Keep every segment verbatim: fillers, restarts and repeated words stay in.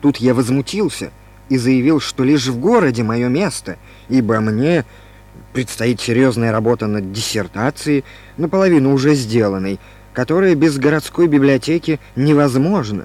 Тут я возмутился и заявил, что лишь в городе мое место, ибо мне предстоит серьезная работа над диссертацией, наполовину уже сделанной, которая без городской библиотеки невозможна.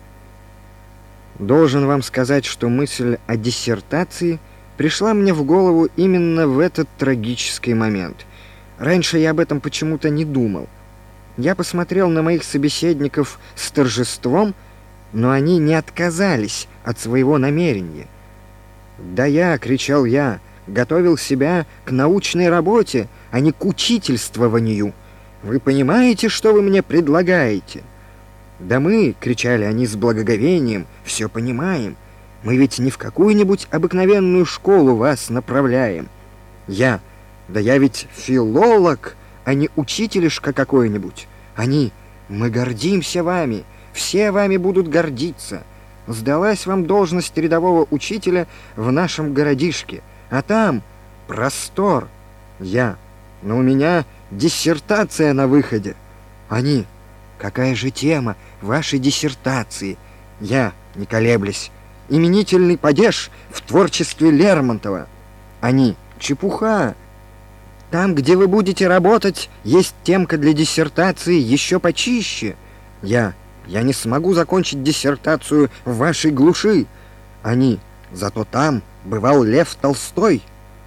Должен вам сказать, что мысль о диссертации пришла мне в голову именно в этот трагический момент. Раньше я об этом почему-то не думал. Я посмотрел на моих собеседников с торжеством, но они не отказались от своего намерения. «Да я», — кричал я, — «готовил себя к научной работе, а не к учительствованию. Вы понимаете, что вы мне предлагаете?» «Да мы», — кричали они с благоговением, — «все понимаем. Мы ведь не в какую-нибудь обыкновенную школу вас направляем». Я: «Да я ведь филолог, а не учителишка какой-нибудь». Они: «Мы гордимся вами, все вами будут гордиться. Сдалась вам должность рядового учителя в нашем городишке, а там простор». Я: «Но у меня диссертация на выходе». Они: «Какая же тема вашей диссертации?» Я, не колеблясь: «Именительный падеж в творчестве Лермонтова». Они: «Чепуха. Там, где вы будете работать, есть темка для диссертации еще почище». Я: «Я не смогу закончить диссертацию в вашей глуши». Они: «Зато там бывал Лев Толстой».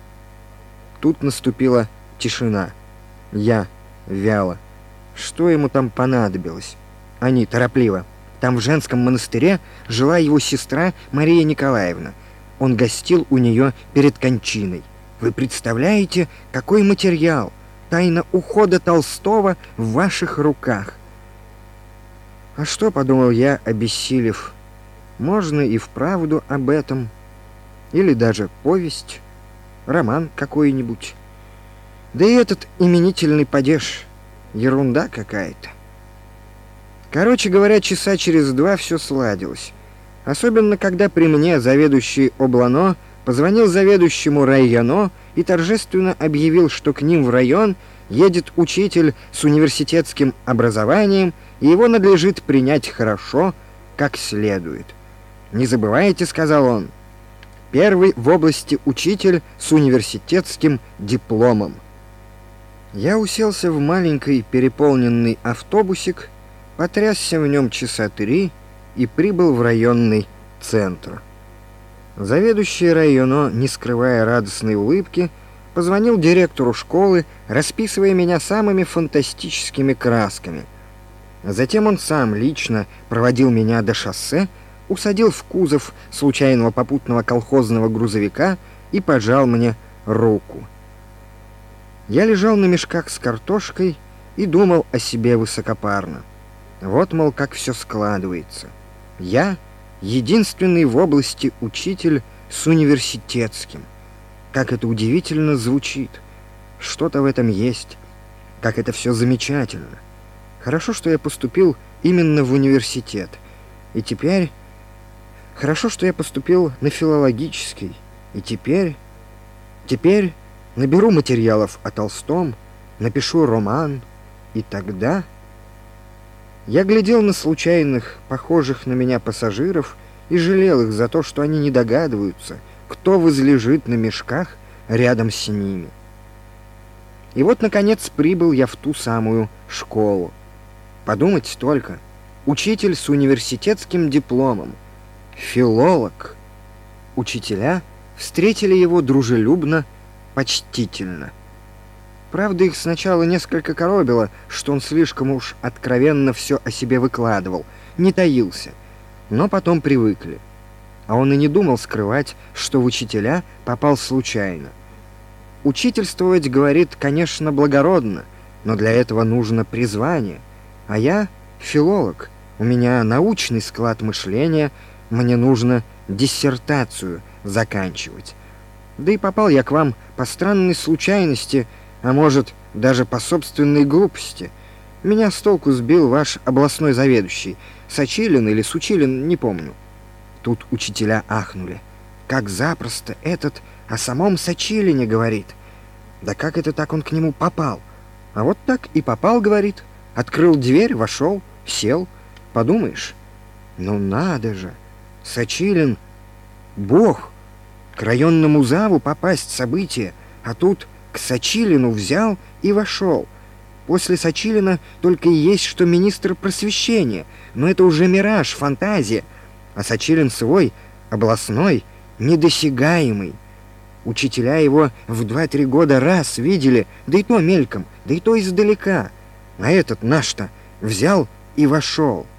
Тут наступила тишина. Я вяло: «Что ему там понадобилось?» Они торопливо: «Там в женском монастыре жила его сестра Мария Николаевна. Он гостил у нее перед кончиной. Вы представляете, какой материал? Тайна ухода Толстого в ваших руках». А что, подумал я, обессилев, можно и вправду об этом, или даже повесть, роман какой-нибудь. Да и этот именительный падеж — ерунда какая-то. Короче говоря, часа через два все сладилось. Особенно, когда при мне заведующий Облано позвонил заведующему районо и торжественно объявил, что к ним в район едет учитель с университетским образованием, и его надлежит принять хорошо, как следует. «Не забывайте», — сказал он, — «первый в области учитель с университетским дипломом». Я уселся в маленький переполненный автобусик, потрясся в нем часа три и прибыл в районный центр. Заведующий районо, не скрывая радостной улыбки, позвонил директору школы, расписывая меня самыми фантастическими красками. Затем он сам лично проводил меня до шоссе, усадил в кузов случайного попутного колхозного грузовика и пожал мне руку. Я лежал на мешках с картошкой и думал о себе высокопарно. Вот, мол, как все складывается. Я — единственный в области учитель с университетским. Как это удивительно звучит. Что-то в этом есть. Как это все замечательно. Хорошо, что я поступил именно в университет. И теперь... Хорошо, что я поступил на филологический. И теперь... Теперь наберу материалов о Толстом, напишу роман, и тогда... Я глядел на случайных, похожих на меня пассажиров, и жалел их за то, что они не догадываются, кто возлежит на мешках рядом с ними. И вот, наконец, прибыл я в ту самую школу. Подумать только, учитель с университетским дипломом, филолог. Учителя встретили его дружелюбно, почтительно. Правда, их сначала несколько коробило, что он слишком уж откровенно все о себе выкладывал, не таился, но потом привыкли. А он и не думал скрывать, что в учителя попал случайно. Учительствовать, говорит, конечно, благородно, но для этого нужно призвание. А я филолог, у меня научный склад мышления, мне нужно диссертацию заканчивать. Да и попал я к вам по странной случайности, а может, даже по собственной глупости. Меня с толку сбил ваш областной заведующий, Сочилин или Сучилин, не помню. Тут учителя ахнули. Как запросто этот о самом Сочилине говорит. Да как это так он к нему попал? А вот так и попал, говорит. Открыл дверь, вошел, сел. Подумаешь, ну надо же. Сочилин — бог. К районному заву попасть — событие, а тут к Сочилину взял и вошел. После Сочилина только и есть что министр просвещения, но это уже мираж, фантазия, а Сочилин свой, областной, недосягаемый. Учителя его в два-три года раз видели, да и то мельком, да и то издалека. А этот наш-то взял и вошел.